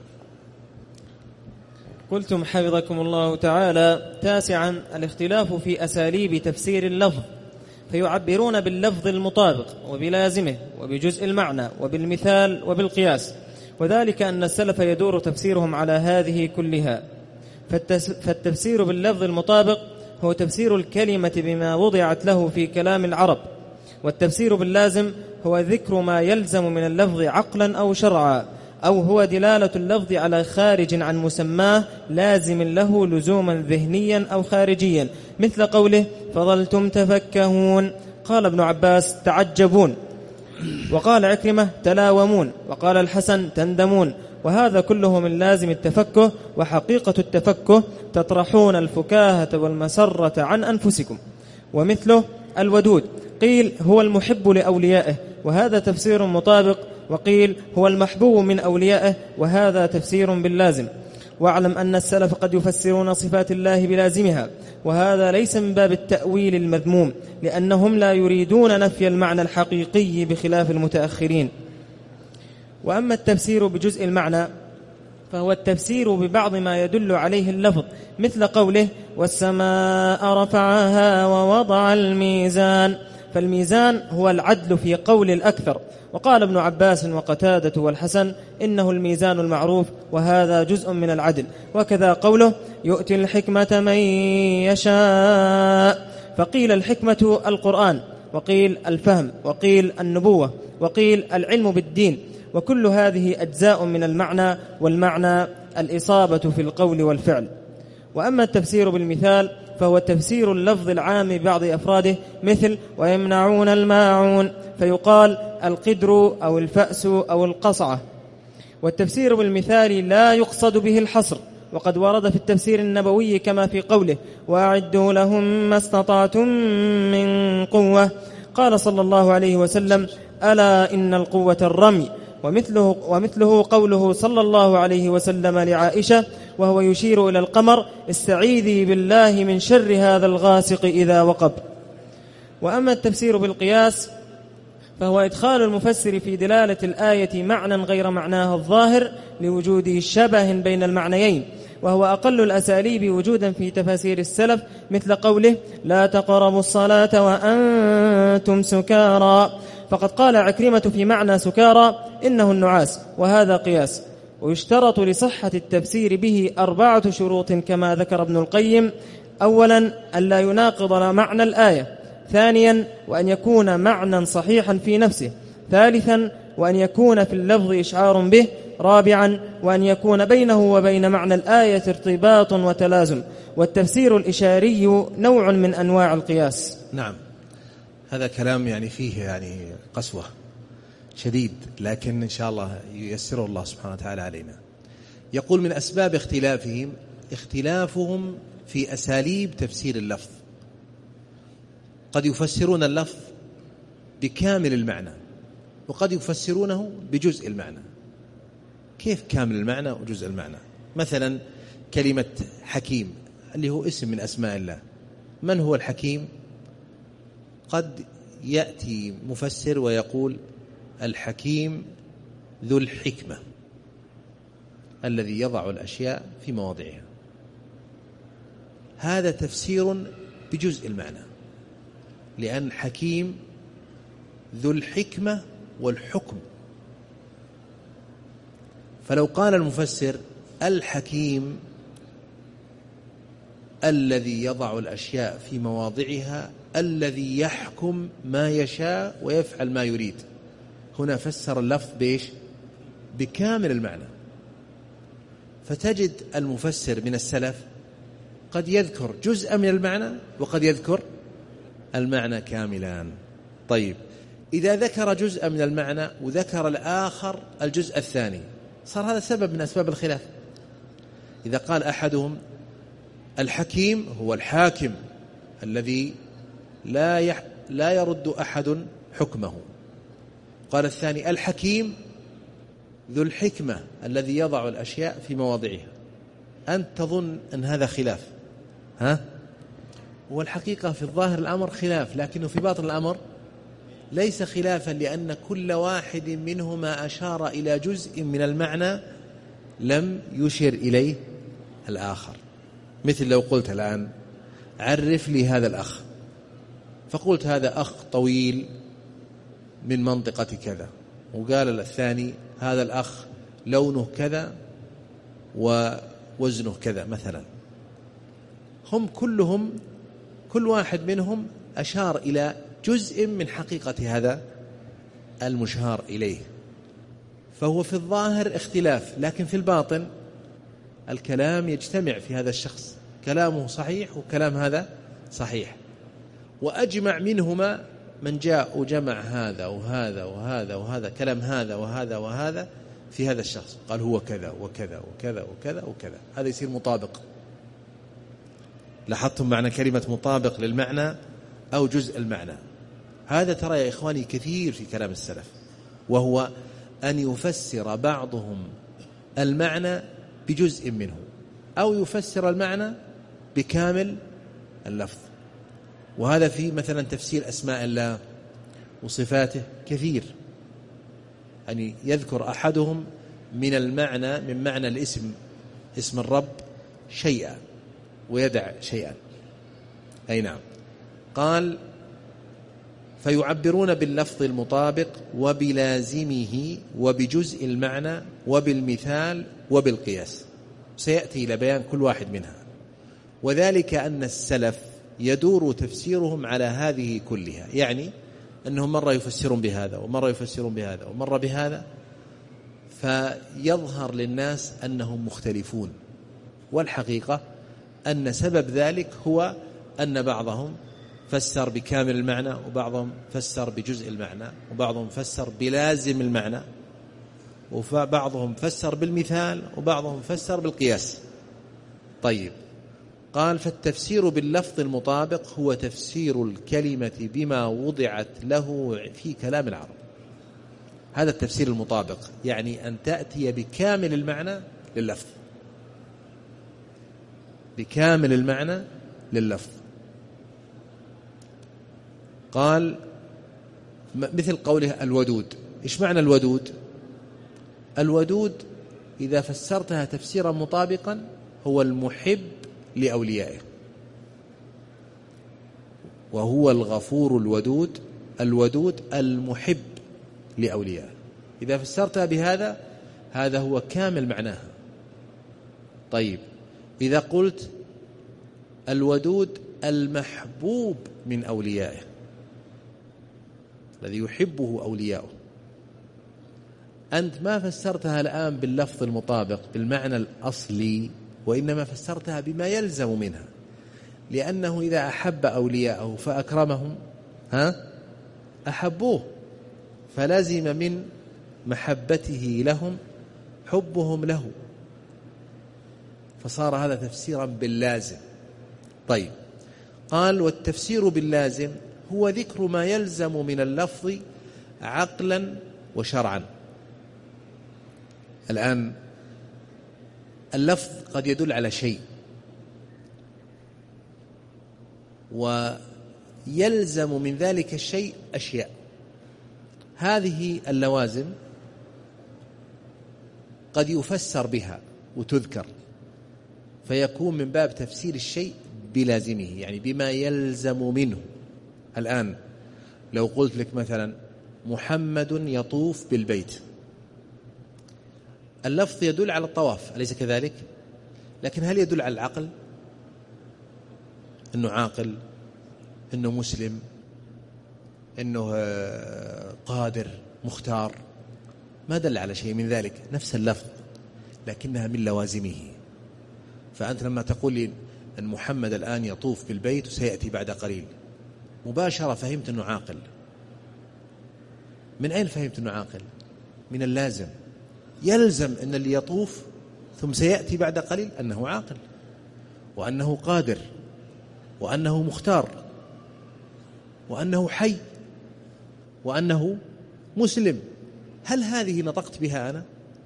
قلتم حفظكم الله تعالى: تاسعا، الاختلاف في أساليب تفسير اللفظ، فيعبرون باللفظ المطابق وبلازمه وبجزء المعنى وبالمثال وبالقياس، وذلك أن السلف يدور تفسيرهم على هذه كلها. فالتفسير باللفظ المطابق هو تفسير الكلمة بما وضعت له في كلام العرب، والتفسير باللازم هو ذكر ما يلزم من اللفظ عقلا أو شرعا، أو هو دلالة اللفظ على خارج عن مسماه لازم له لزوما ذهنيا أو خارجيا، مثل قوله فظلتم تفكهون. قال ابن عباس تعجبون، وقال عكرمة تلاومون، وقال الحسن تندمون، وهذا كله من لازم التفكه، وحقيقة التفكه تطرحون الفكاهة والمسرة عن أنفسكم. ومثله الودود قيل هو المحب لأوليائه، وهذا تفسير مطابق، وقيل هو المحبوب من أوليائه، وهذا تفسير باللازم. واعلم أن السلف قد يفسرون صفات الله بلازمها، وهذا ليس من باب التأويل المذموم، لأنهم لا يريدون نفي المعنى الحقيقي بخلاف المتأخرين. وأما التفسير بجزء المعنى فهو التفسير ببعض ما يدل عليه اللفظ، مثل قوله والسماء رفعها ووضع الميزان، فالميزان هو العدل في قول الأكثر. وقال ابن عباس وقتادة والحسن إنه الميزان المعروف، وهذا جزء من العدل. وكذا قوله يؤتي الحكمة من يشاء، فقيل الحكمة القرآن، وقيل الفهم، وقيل النبوة، وقيل العلم بالدين، وكل هذه أجزاء من المعنى، والمعنى الإصابة في القول والفعل. وأما التفسير بالمثال فهو تفسير اللفظ العام ببعض أفراده، مثل ويمنعون الماعون، فيقال القدر أو الفأس أو القصعة. والتفسير بالمثال لا يقصد به الحصر، وقد ورد في التفسير النبوي كما في قوله وأعدوا لهم ما استطعتم من قوة. قال صلى الله عليه وسلم ألا إن القوة الرمي. ومثله قوله صلى الله عليه وسلم لعائشة وهو يشير إلى القمر استعيذي بالله من شر هذا الغاسق إذا وقب. وأما التفسير بالقياس فهو إدخال المفسر في دلالة الآية معنى غير معناها الظاهر لوجود شبه بين المعنيين، وهو أقل الأساليب وجودا في تفاسير السلف، مثل قوله لا تقربوا الصلاة وأنتم سكارى، فقد قال عكرمة في معنى سكارى إنه النعاس، وهذا قياس. ويشترط لصحة التفسير به 4 شروط كما ذكر ابن القيم: أولا ألا يناقض معنى الآية، ثانيا وأن يكون معنى صحيحا في نفسه، ثالثا وأن يكون في اللفظ إشعار به، رابعا وأن يكون بينه وبين معنى الآية ارتباط وتلازم. والتفسير الإشاري نوع من أنواع القياس. نعم، هذا كلام يعني فيه يعني قسوة شديد، لكن إن شاء الله ييسره الله سبحانه وتعالى علينا. يقول من أسباب اختلافهم في أساليب تفسير اللفظ. قد يفسرون اللفظ بكامل المعنى، وقد يفسرونه بجزء المعنى. كيف كامل المعنى وجزء المعنى؟ مثلا كلمة حكيم اللي هو اسم من أسماء الله. من هو الحكيم؟ قد يأتي مفسر ويقول الحكيم ذو الحكمة الذي يضع الأشياء في مواضعها. هذا تفسير بجزء المعنى، لأن الحكيم ذو الحكمة والحكم. فلو قال المفسر الحكيم الذي يضع الأشياء في مواضعها الذي يحكم ما يشاء ويفعل ما يريد، هنا فسر اللفظ بإيش؟ بكامل المعنى. فتجد المفسر من السلف قد يذكر جزءا من المعنى وقد يذكر المعنى كاملا. طيب، إذا ذكر جزءا من المعنى وذكر الآخر الجزء الثاني، صار هذا سبب من أسباب الخلاف. إذا قال أحدهم الحكيم هو الحاكم الذي لا يرد أحد حكمه، قال الثاني الحكيم ذو الحكمة الذي يضع الأشياء في مواضعها، أنت تظن أن هذا خلاف؟ والحقيقة في الظاهر الأمر خلاف، لكنه في باطن الأمر ليس خلافا، لأن كل واحد منهما أشار إلى جزء من المعنى لم يشر إليه الآخر. مثل لو قلت الآن عرف لي هذا الأخ، فقلت هذا أخ طويل من منطقة كذا، وقال الثاني هذا الأخ لونه كذا ووزنه كذا مثلا. هم كل واحد منهم أشار إلى جزء من حقيقة هذا المشار إليه، فهو في الظاهر اختلاف، لكن في الباطن الكلام يجتمع في هذا الشخص، كلامه صحيح وكلام هذا صحيح، وأجمع منهما من جاء وجمع هذا وهذا وهذا وهذا كلام هذا وهذا وهذا في هذا الشخص، قال هو كذا وكذا وكذا وكذا وكذا، هذا يصير مطابق. لاحظتم معنى كلمة مطابق للمعنى أو جزء المعنى؟ هذا ترى يا إخواني كثير في كلام السلف، وهو أن يفسر بعضهم المعنى بجزء منه، أو يفسر المعنى بكامل اللفظ. وهذا في مثلا تفسير أسماء الله وصفاته كثير، يعني يذكر أحدهم من المعنى من معنى الاسم، اسم الرب شيئا ويدع شيئا. أي نعم. قال فيعبرون باللفظ المطابق وبلازمه وبجزء المعنى وبالمثال وبالقياس، سيأتي إلى بيان كل واحد منها. وذلك أن السلف يدور تفسيرهم على هذه كلها، يعني أنهم مرة يفسرون بهذا ومرة يفسرون بهذا ومرة بهذا، فيظهر للناس أنهم مختلفون. والحقيقة أن سبب ذلك هو أن بعضهم فسر بكامل المعنى، وبعضهم فسر بجزء المعنى، وبعضهم فسر بلازم المعنى، وبعضهم فسر بالمثال، وبعضهم فسر بالقياس. طيب، قال فالتفسير باللفظ المطابق هو تفسير الكلمة بما وضعت له في كلام العرب. هذا التفسير المطابق، يعني أن تأتي بكامل المعنى لللفظ، بكامل المعنى لللفظ. قال مثل قوله الودود. إيش معنى الودود؟ الودود إذا فسرتها تفسيرا مطابقا هو المحب لأوليائه، وهو الغفور الودود، الودود المحب لأوليائه. إذا فسرتها بهذا هذا هو كامل معناها. طيب، إذا قلت الودود المحبوب من أوليائه، الذي يحبه أولياؤه، أنت ما فسرتها الآن باللفظ المطابق بالمعنى الأصلي، وإنما فسرتها بما يلزم منها، لأنه إذا أحب أولياءه فأكرمهم أحبوه، فلازم من محبته لهم حبهم له، فصار هذا تفسيرا باللازم. طيب، قال والتفسير باللازم هو ذكر ما يلزم من اللفظ عقلا وشرعا. الآن اللفظ قد يدل على شيء ويلزم من ذلك الشيء أشياء، هذه اللوازم قد يفسر بها وتذكر، فيكون من باب تفسير الشيء بلازمه، يعني بما يلزم منه. الآن لو قلت لك مثلا محمد يطوف بالبيت، اللفظ يدل على الطواف، أليس كذلك؟ لكن هل يدل على العقل؟ أنه عاقل، أنه مسلم، أنه قادر، مختار؟ ما دل على شيء من ذلك، نفس اللفظ لكنها من لوازمه. فأنت لما تقول لي أن محمد الآن يطوف بالبيت وسيأتي بعد قليل، مباشرة فهمت أنه عاقل. من أين فهمت أنه عاقل؟ من اللازم. يلزم أن اللي يطوف ثم سيأتي بعد قليل أنه عاقل، وأنه قادر، وأنه مختار، وأنه حي، وأنه مسلم. هل هذه نطقت بها أنا؟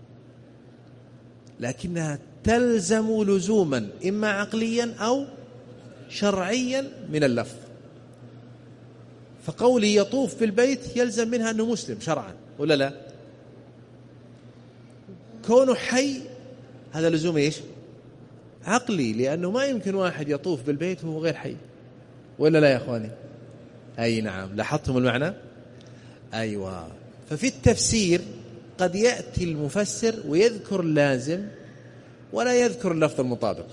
لكنها تلزم لزوما إما عقليا أو شرعيا من اللفظ. فقولي يطوف بالبيت يلزم منها أنه مسلم شرعا، ولا لا؟ كونه حي هذا لزوم إيش؟ عقلي، لأنه ما يمكن واحد يطوف بالبيت وهو غير حي، ولا لا يا أخواني؟ أي نعم، لاحظتم المعنى؟ أيوة. ففي التفسير قد يأتي المفسر ويذكر اللازم ولا يذكر اللفظ المطابق،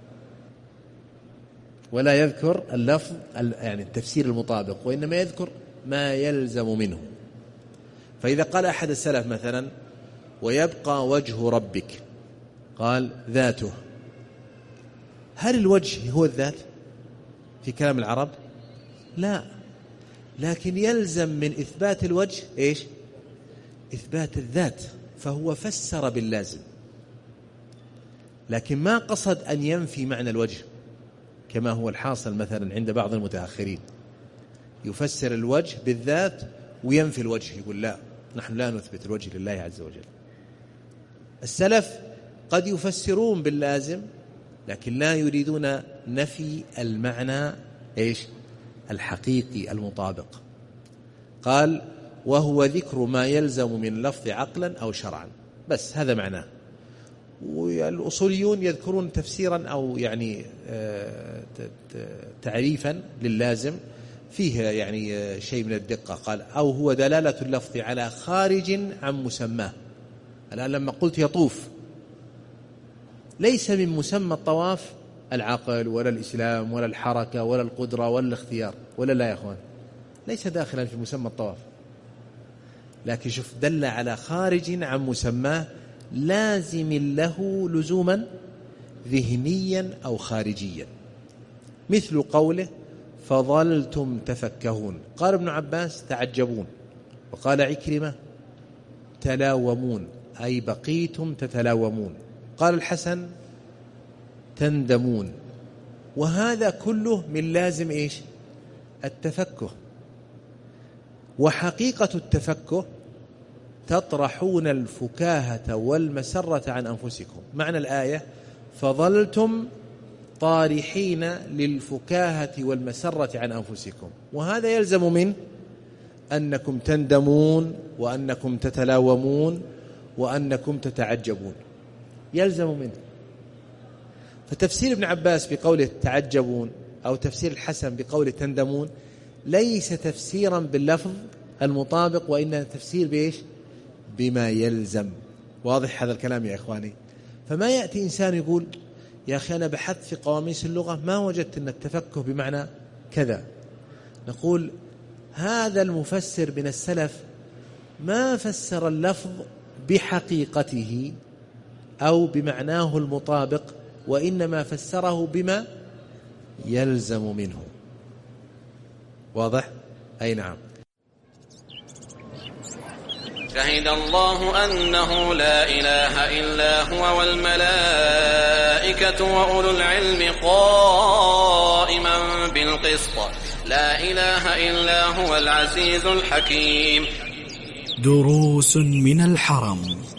ولا يذكر اللفظ يعني التفسير المطابق، وإنما يذكر ما يلزم منه. فإذا قال أحد السلف مثلا ويبقى وجه ربك، قال ذاته، هل الوجه هو الذات في كلام العرب؟ لا، لكن يلزم من إثبات الوجه إيش؟ إثبات الذات، فهو فسر باللازم، لكن ما قصد أن ينفي معنى الوجه كما هو الحاصل مثلا عند بعض المتأخرين، يفسر الوجه بالذات وينفي الوجه، يقول لا، نحن لا نثبت الوجه لله عز وجل. السلف قد يفسرون باللازم لكن لا يريدون نفي المعنى إيش؟ الحقيقي المطابق. قال وهو ذكر ما يلزم من لفظ عقلا أو شرعا، بس هذا معناه. والأصوليون يذكرون تفسيرا أو يعني تعريفا لللازم فيه يعني شيء من الدقة. قال أو هو دلالة اللفظ على خارج عن مسماه. الآن لما قلت يطوف ليس من مسمى الطواف العقل ولا الإسلام ولا الحركة ولا القدرة ولا الاختيار، ولا لا يا أخوان، ليس داخلا في مسمى الطواف، لكن شوف دل على خارج عن مسماه لازم له لزوما ذهنيا أو خارجيا، مثل قوله فظلتم تفكهون. قال ابن عباس تعجبون، وقال عكرمة تلاومون أي بقيتم تتلاومون. قال الحسن تندمون. وهذا كله من لازم إيش؟ التفكه. وحقيقة التفكه تطرحون الفكاهة والمسرة عن أنفسكم. معنى الآية فظلتم طارحين للفكاهة والمسرة عن أنفسكم، وهذا يلزم من أنكم تندمون وأنكم تتلاومون وأنكم تتعجبون، يلزم منه. فتفسير ابن عباس بقوله تعجبون أو تفسير الحسن بقوله تندمون ليس تفسيرا باللفظ المطابق، وإنما تفسير بإيش؟ بما يلزم. واضح هذا الكلام يا إخواني؟ فما يأتي إنسان يقول يا أخي أنا بحثت في قواميس اللغة ما وجدت أن التفكه بمعنى كذا. نقول هذا المفسر من السلف ما فسر اللفظ بحقيقته أو بمعناه المطابق، وإنما فسره بما يلزم منه. واضح؟ أي نعم. شهد الله أنه لا إله إلا هو والملائكة وأولو العلم قائما بالقسط لا إله إلا هو العزيز الحكيم. دروس من الحرم.